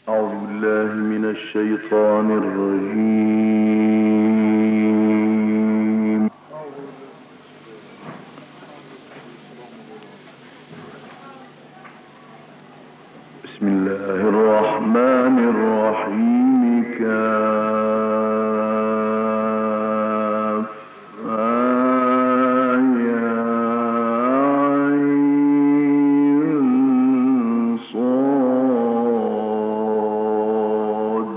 أعوذ بالله من الشيطان الرجيم. بسم الله الرحمن الرحيم. كافها يا عين صاد.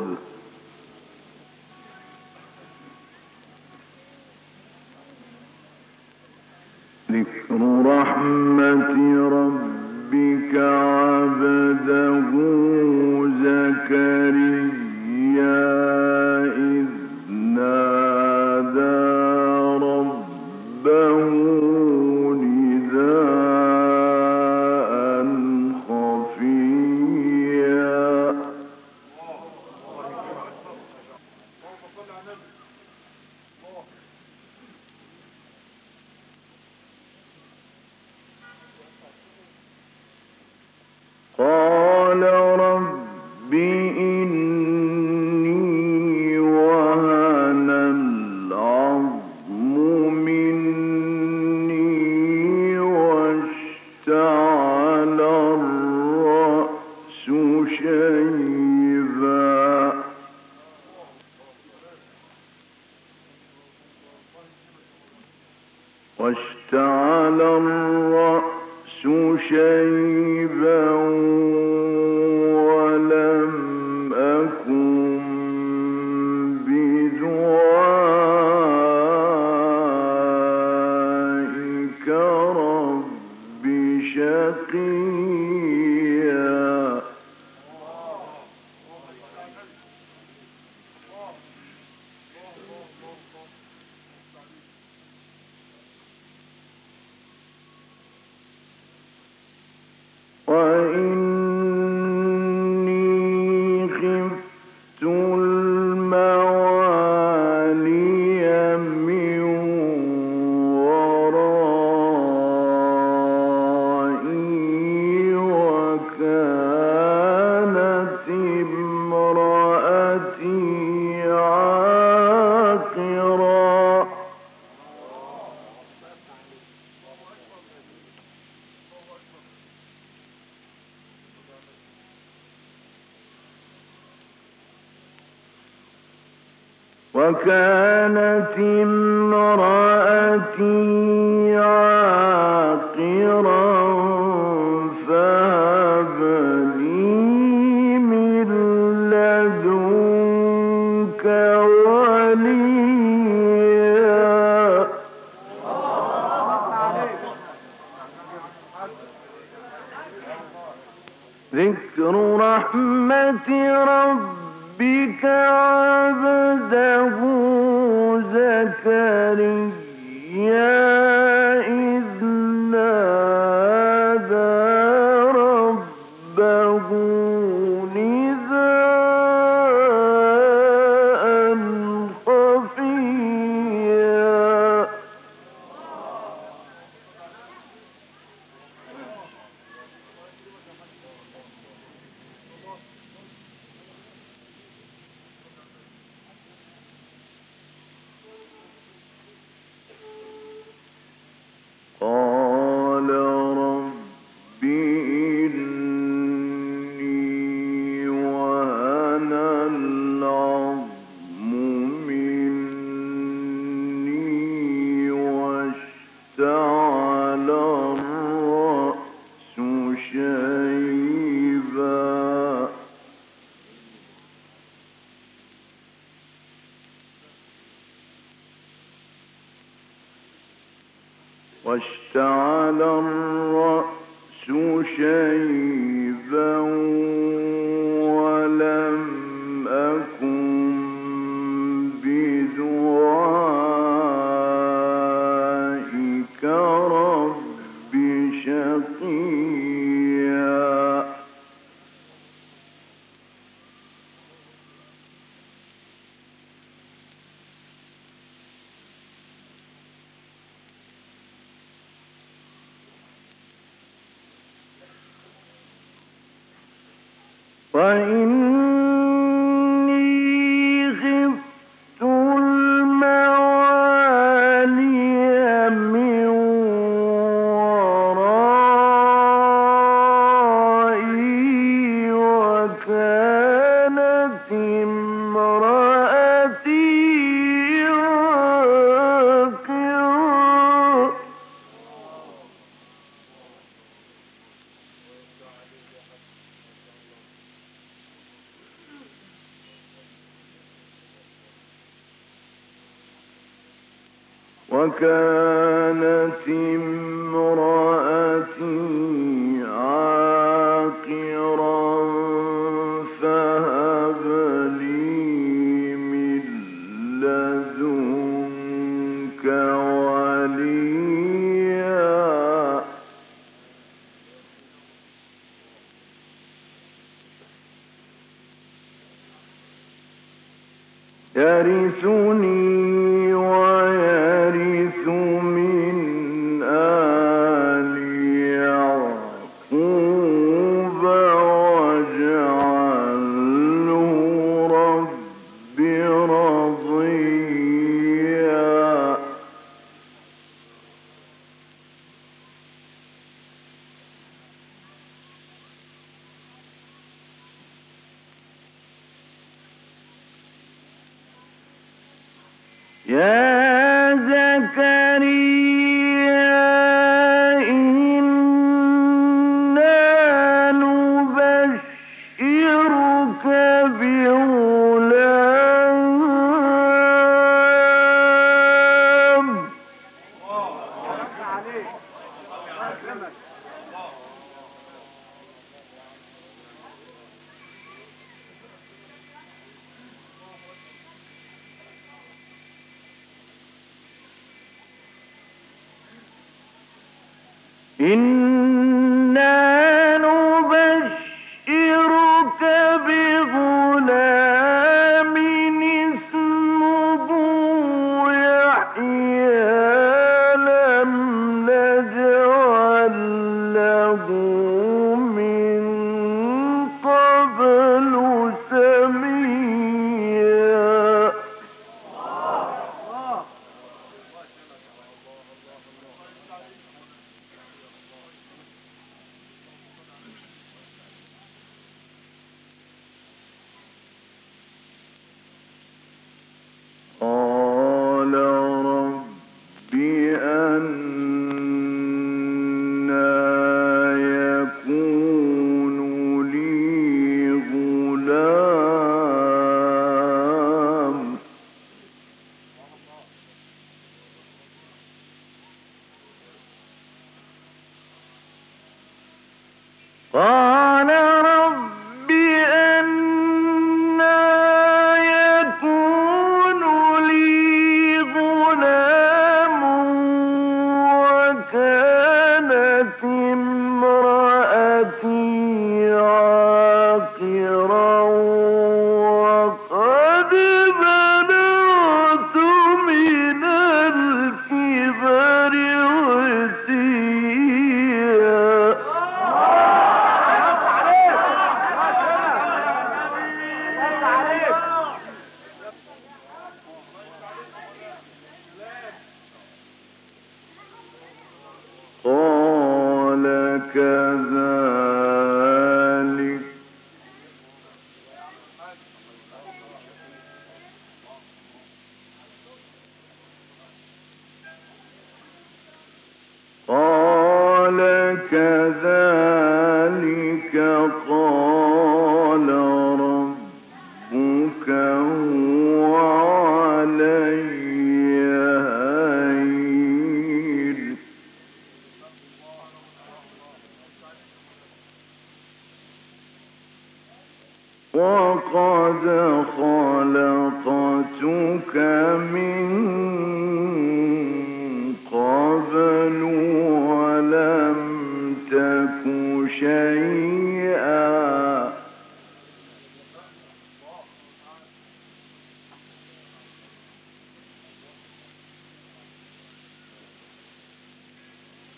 ذكر رحمة ربك عبده زكريا إذ نادى ربه نداء خفيا. قال رب إني وهن العظم مني واشتعل الرأس شيبا واشتعل الرأس شيبا ولم أكن بدعائك رب شقيا. وإني خفت الموالي من ورائي وكانت امرأتي عاقرا. وكانت امرأتي عاقرا فهب لي من لدنك وليا. ذكر رحمة ربك عبده زكريا إذ نادى ربه نداء خفيا. قال رب إني وهن العظم مني واشتعل الرأس شيبا واشتعل الرأس شيبا ولم أكن بدعائك رب شقيا. وإني خفت الموالي من ورائي وكانت امرأتي عاقرا. وكانت امرأتي عاقرا فهب لي من لدنك وليا. يرثني ويرث من آل يعقوب واجعله رب رضيا. يا زكريا إنا نبشرك بغلام. إنا نبشرك بغلام اسمه يحيى لم نجعل له من قبل سميا. قال رب أنى يكون لي غلام قال رب أنى يكون لي غلام وكانت امرأتي عاقرا وقد بلغت من الكبر عتيا. قال كذلك قال كذلك قال ربك هو علي هين وقد خلقتك من قبل ولم تك شيئا.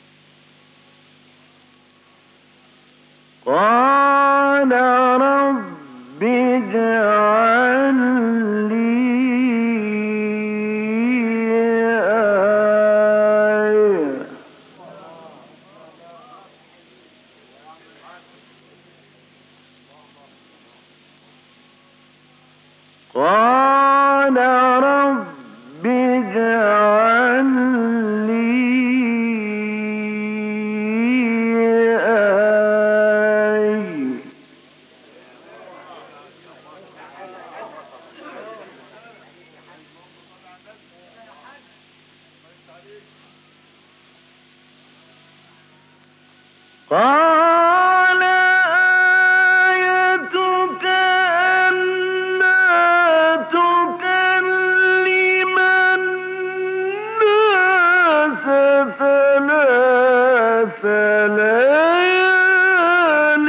قال رب قال آيتك ألا تكلم الناس ثلاث ليال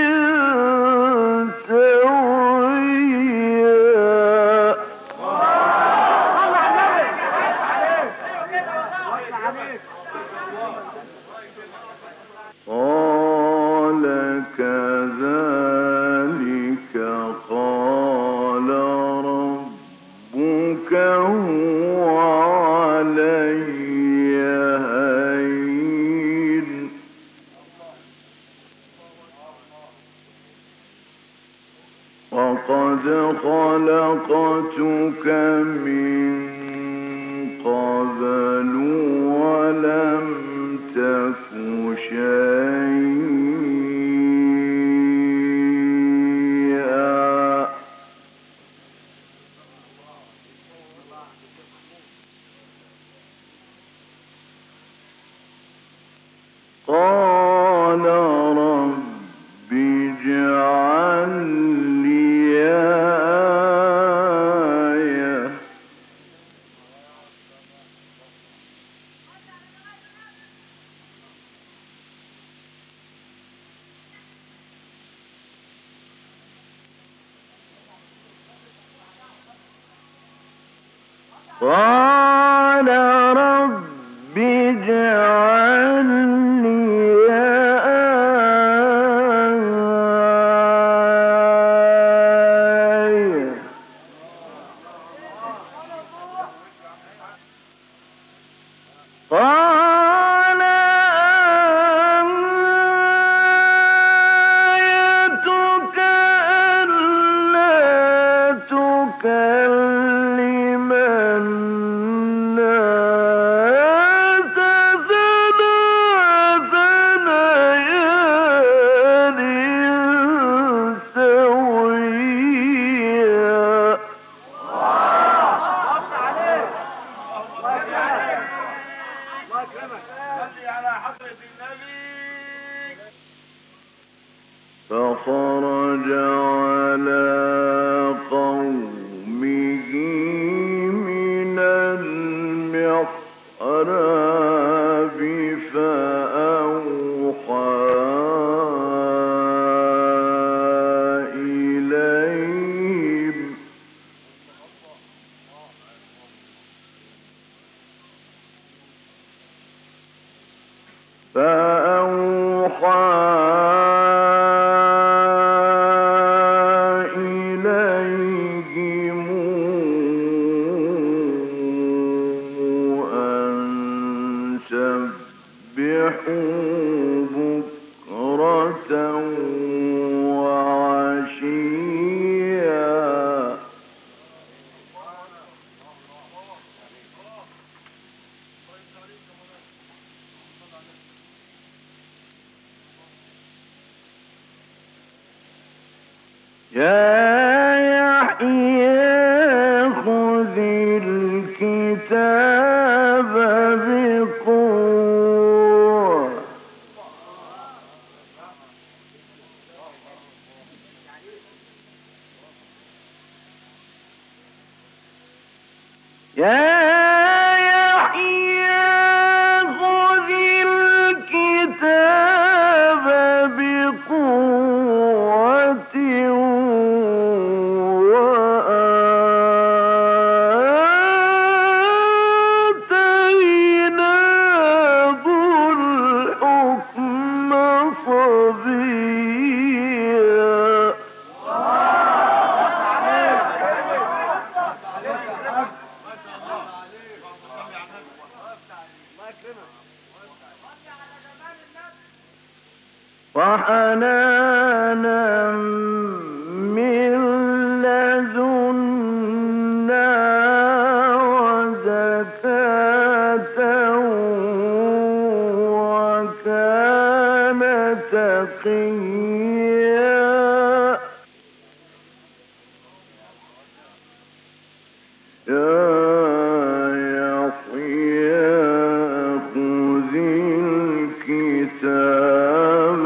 سويا. قال كذلك قال ربك هو علي هين وقد خلقتك من قبل ولم تك شيئا. قال رب اجعل لي آية قال رب اجعل لي آية قال آيتك ألا تكلم الناس ثلاث ليال سويا. فخرج على قومه من المحراب فأوحى إليهم أن سبحوا بكرة وعشيا. يا يحيى خذ الكتاب بقوة يا يحيى خذ الكتاب بقوة وآتيناه الحكم صبيا. وحنانا من لدنا وزكاة وكان تقيا. يا يحيى خذ الكتاب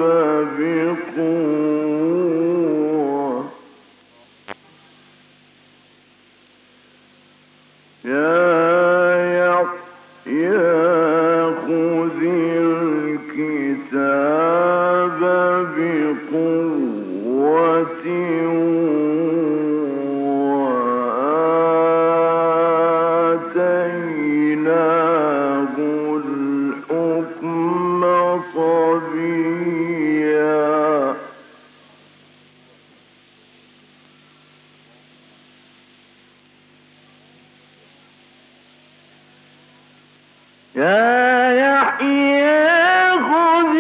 يا يحيى خذ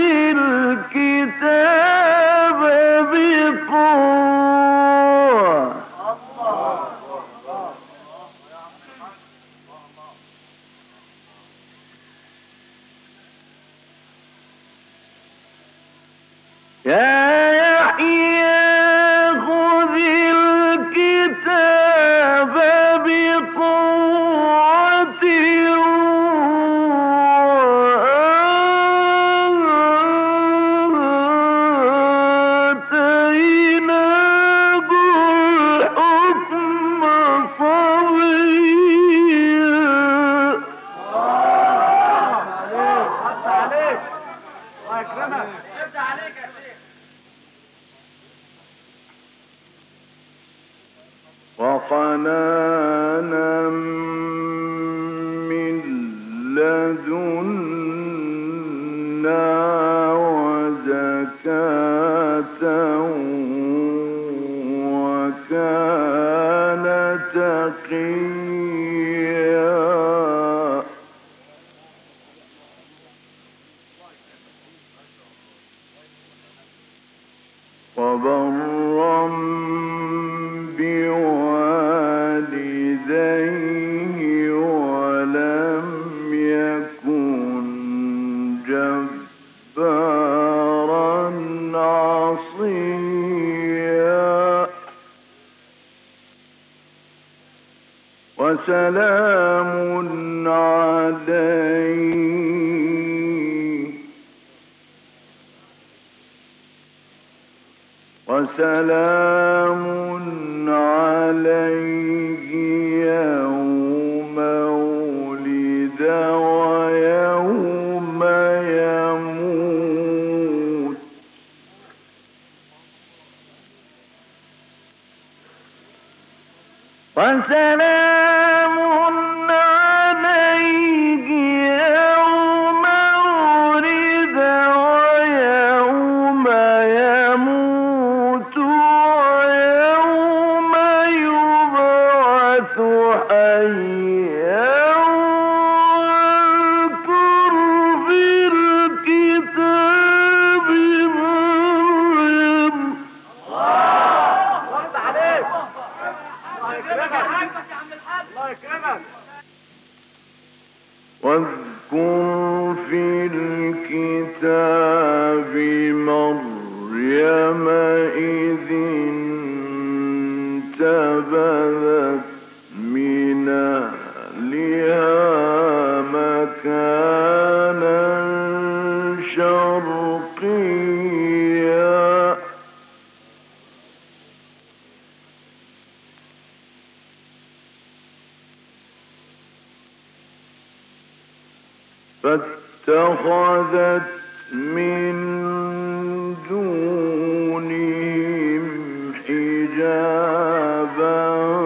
الكتاب بقوة. يا يحيى خذ الكتاب بقوة وآتيناه الحكم صبيا. وحنانا من لدنا وزكاة وكان تقيا. وبرا بوالديه ولم يكن جبارا عصيا. وسلام عليه يوم ولد ويوم يموت. وسلام عليه يوم ولد ويوم يموت ويوم يبعث حيا. واذكر في الكتاب مريم. واذكر في الكتاب مريم إذ انتبذت من أهلها مكانا شرقيا. فاتخذت من دونهم حجابا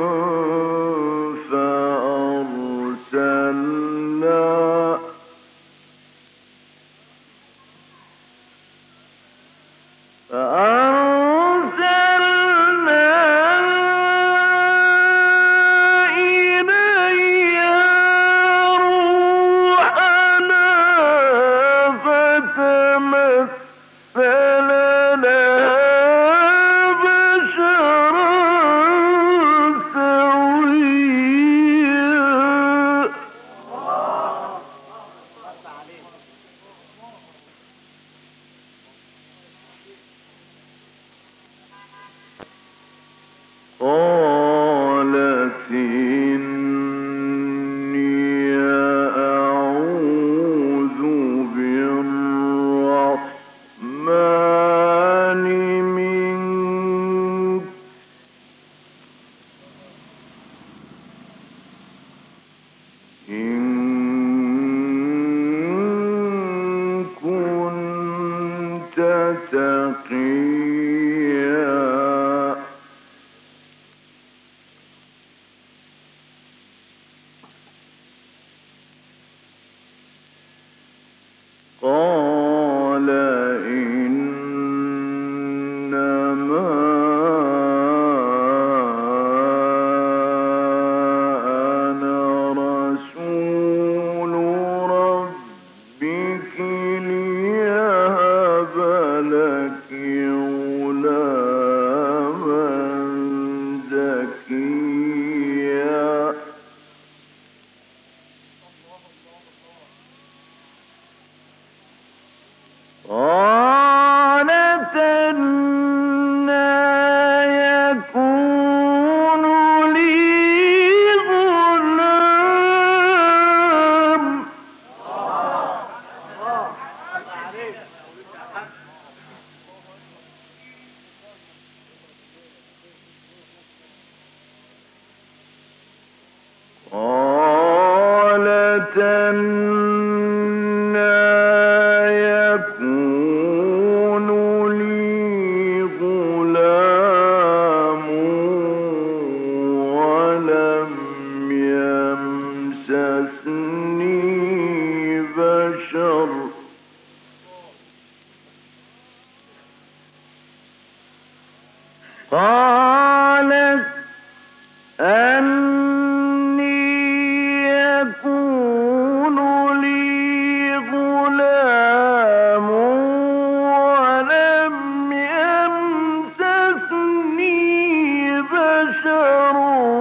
قالت إني أعوذ بالرحمن منك إن كنت تقيا. قال إنما أنا رسول يكون لي غلام ولم يمسسني بشر قالت أني يكون لي غلام ولم يمسسني بشر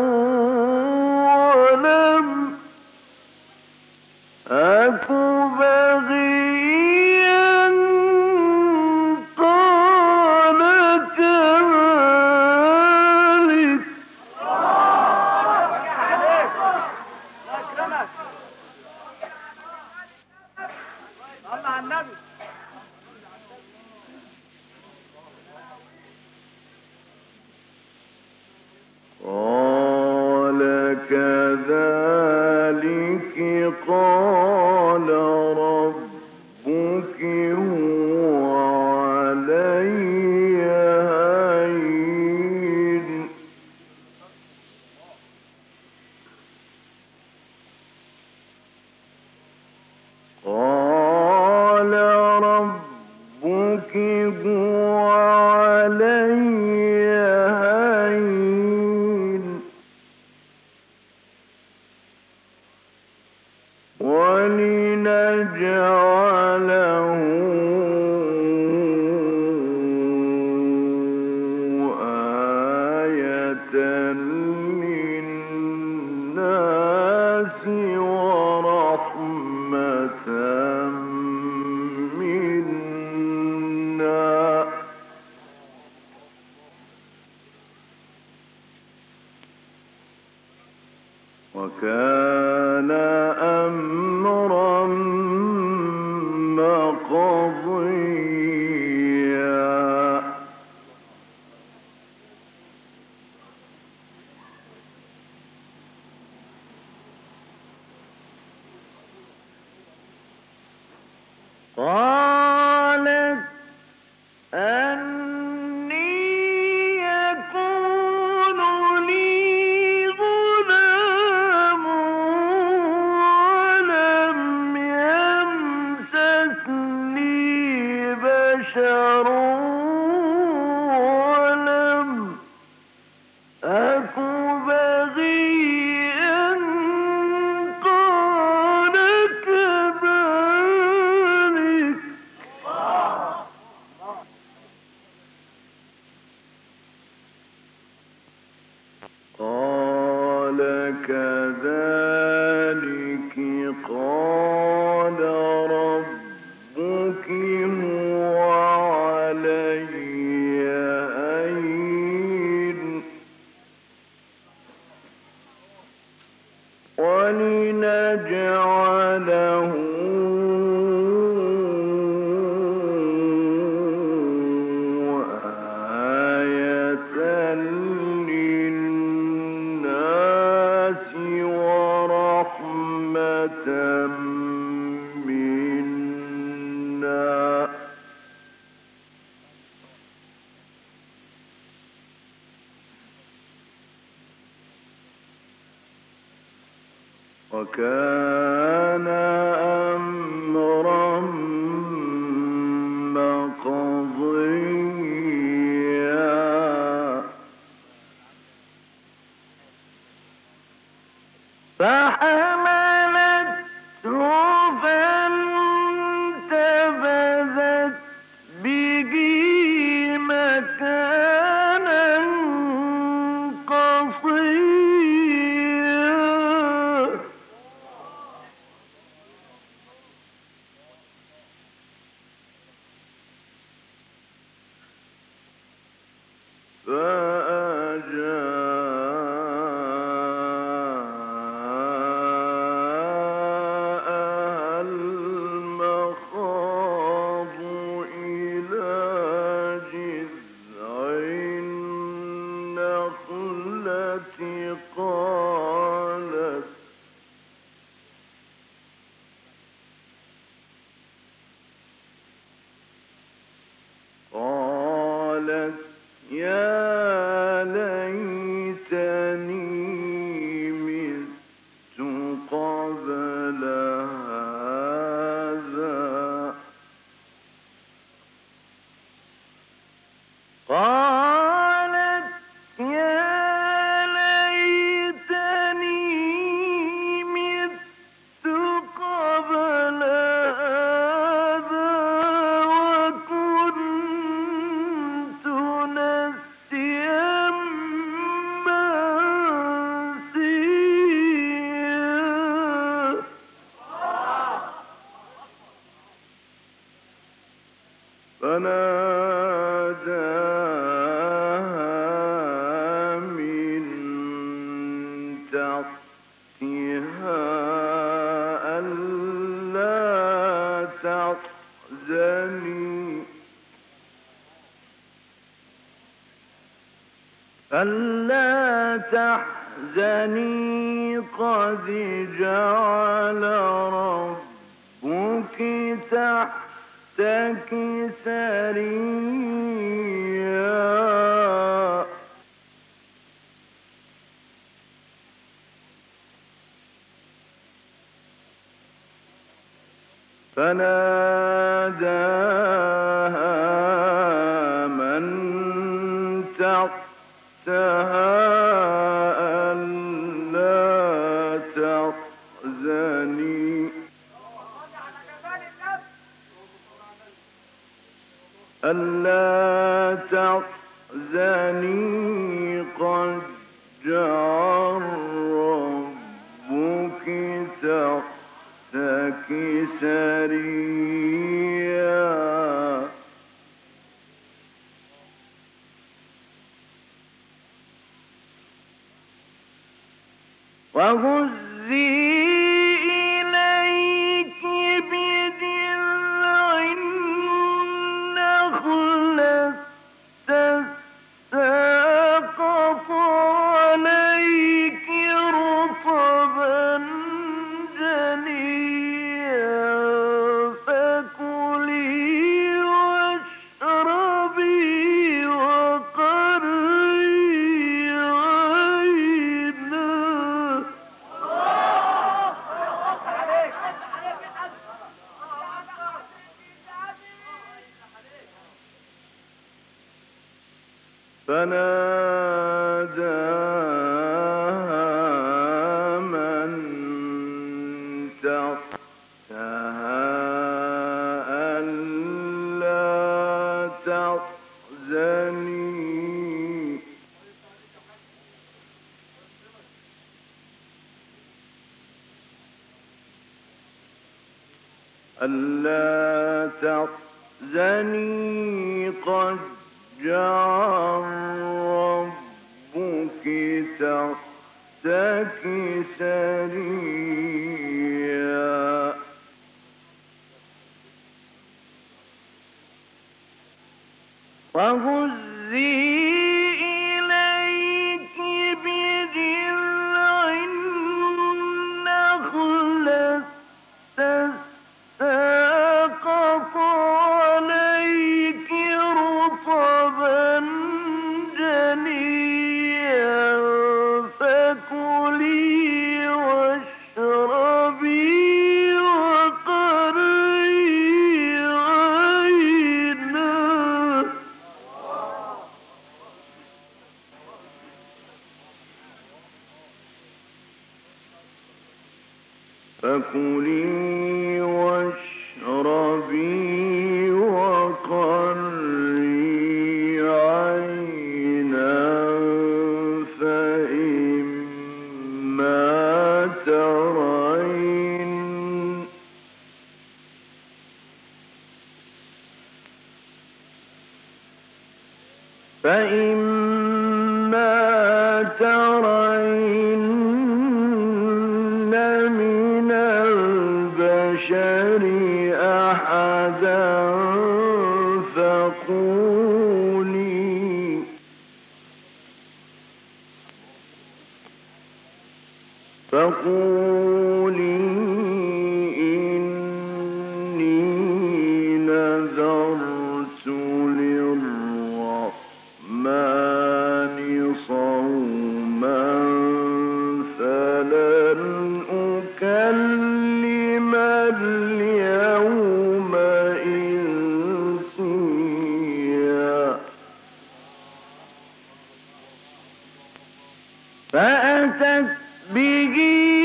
ولم أك بغيا قال كذلك قال كذلك قال ربك هو علي هين قال ربك هو علي هين ولنجعله آية للناس ورحمة منا وكان أمرا مقضيا قالت أني يكون لي غلام ولم يمسسني بشر ولم أك بغيا قال كذلك قال كذلك قال ربك هو علي هين ولنجعله آية للناس ورحمة منا وكان أمرا مقضيا فحملته فانتبذت به مكانا قصيا فناداها من تحتها ألا تحزني قد جعل ربك تحتك سريا فناداها من تحتها ألا تحزني قد جعل ربك تحتك سريا وهزي إليك بجذع النخلة تساقط عليك رطبا جنيا فكلي واشربي وقري عينا فناداها من تحتها ألا تحزني قد جعل ربك تحتك سريا وهزي إليك بجذع النخلة تساقط عليك رطبا جنيا فكلي واشربي وقري عينا فإما ترين من البشر أحدا فقولي إني نذرت للرحمن صوما فلن أكلم اليوم إنسيا فأتت به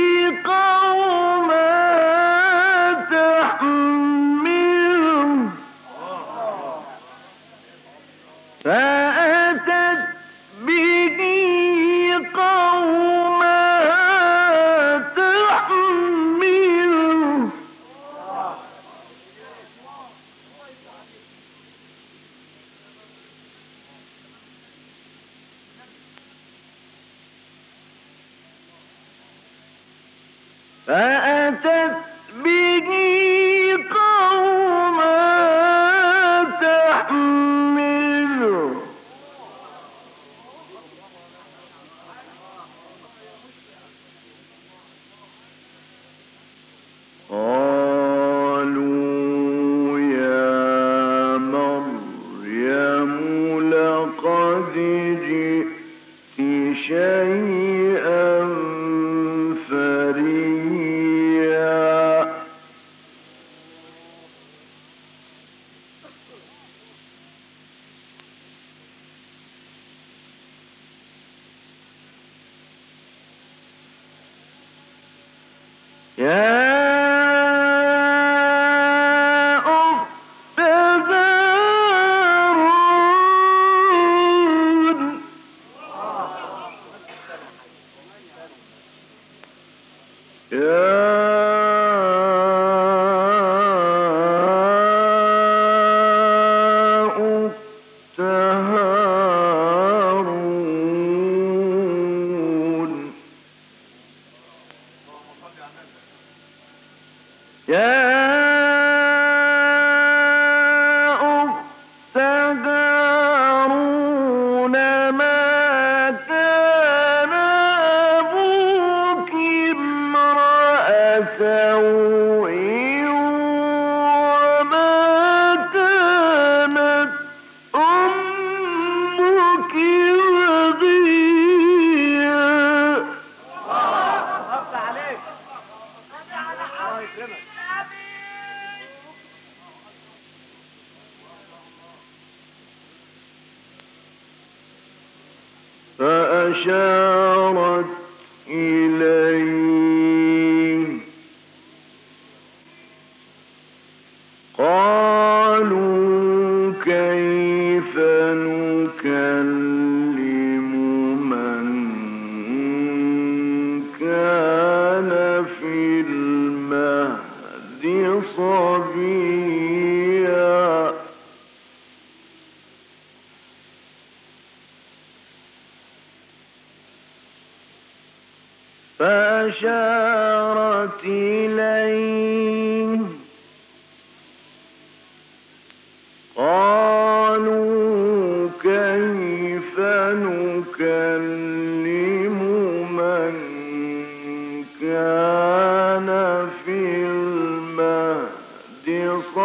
قوما تحمله فأتت به قوما تحمله قالوا يا مريم لقد جئت شيئا فريا يا أخت هارون ما كان أبوك امرأ سوء وما كانت أمك بغيا فأشارت إليه قالوا كيف نكلم من كان في المهد صبيا فأشارت إليه قالوا كيف نكلم من كان في المهد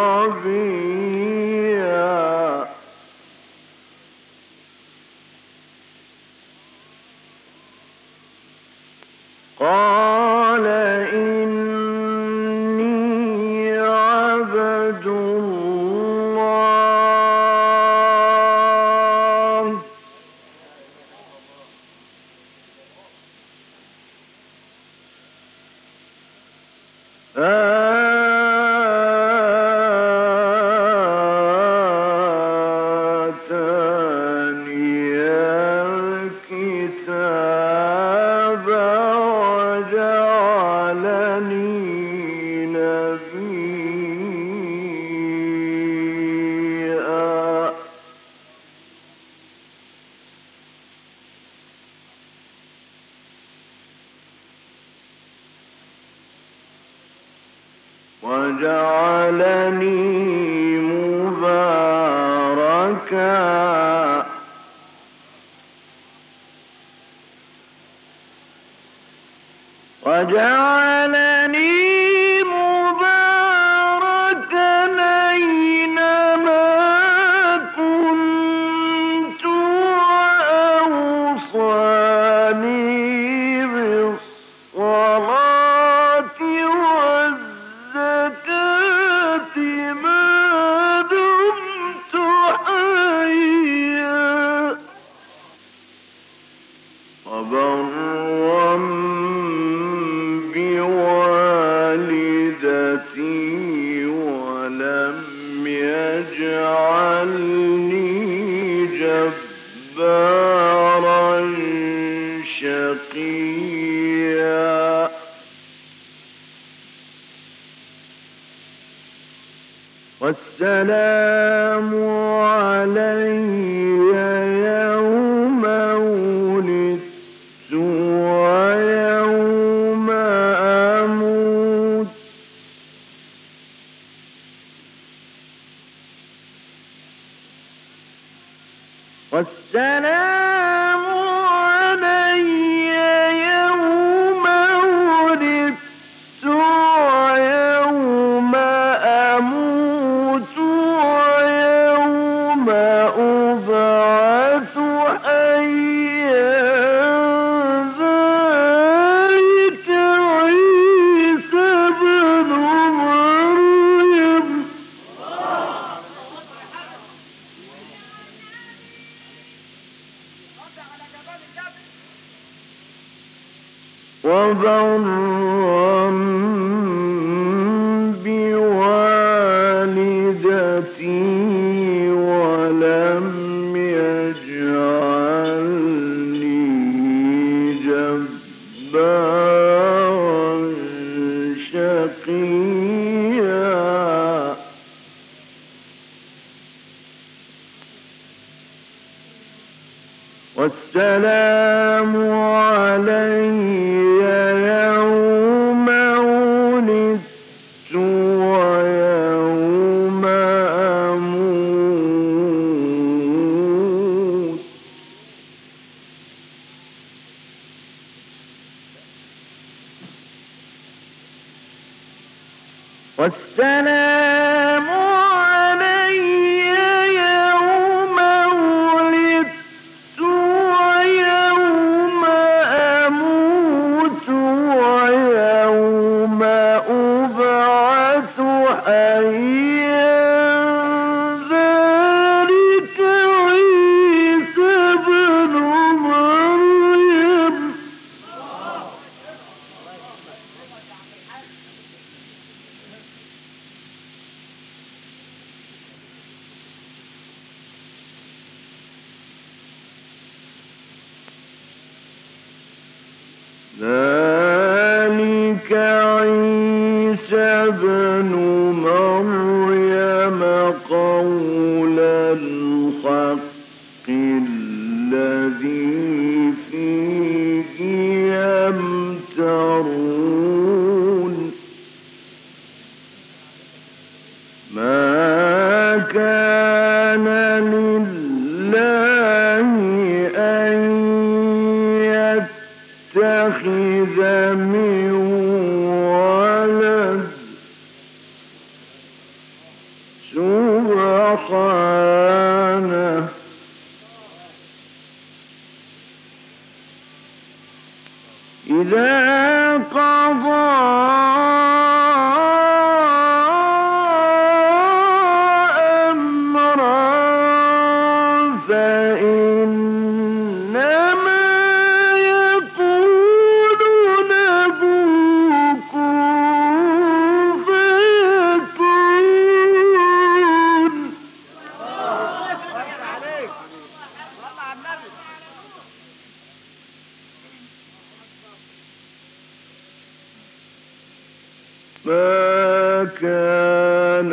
صبيا قال إني عبد الله آتاني الكتاب وجعلني نبيا وجعلني مباركا وجعلني مباركا أينما كنت وأوصاني بالصلاة والزكاة ما دمت حيا وبرا بوالدتي ولم يجعلني جبارا شقيا والسلام علي يوم ولدت ويوم أموت والسلام علي يوم ولدت ويوم أموت ويوم أبعث حيا ذلك عيسى بن مريم وبرا بوالدتي ولم يجعلني جبارا شقيا والسلام علي يوم ولدت ويوم أموت والسلام علي يوم ولدت ويوم أموت ويوم أبعث حيا ذلك عيسى بن مريم ذلك عيسى بن مريم قول الحق الذي فيه يمترون ما كان لله أن يتخذ من ولد سبحانه إذا قضى أمرا فإنما يقول له كن فيكون ما كان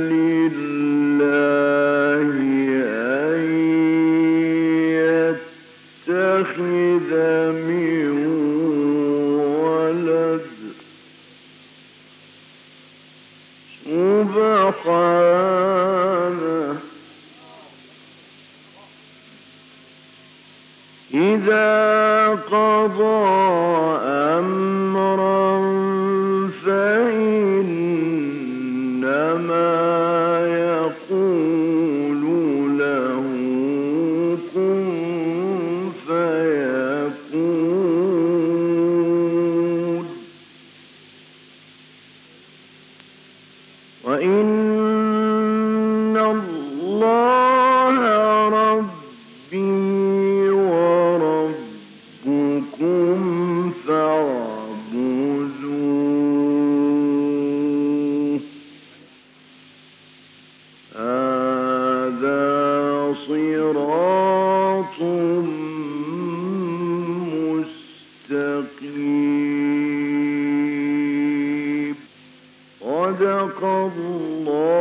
لله أن يتخذ من ولد سبحانه إذا قضى أمرا فإنما يقول له كن فيكون وإن الله ربي وربكم فاعبدوه هذا صراط مستقيم صدق الله